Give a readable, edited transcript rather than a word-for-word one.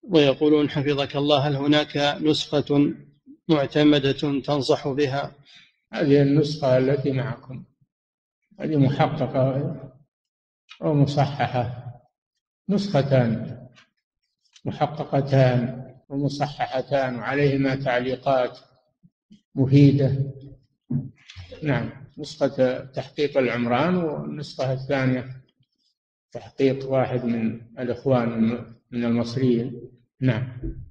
ويقولون حفظك الله هل هناك نسخة معتمدة تنصح بها؟ هذه النسخة التي معكم هذه محققة ومصححة، نسختان محققتان ومصححتان وعليهما تعليقات مفيدة. نعم، نسخة تحقيق العمران، والنسخة الثانية تحقيق واحد من الإخوان من المصريين. نعم.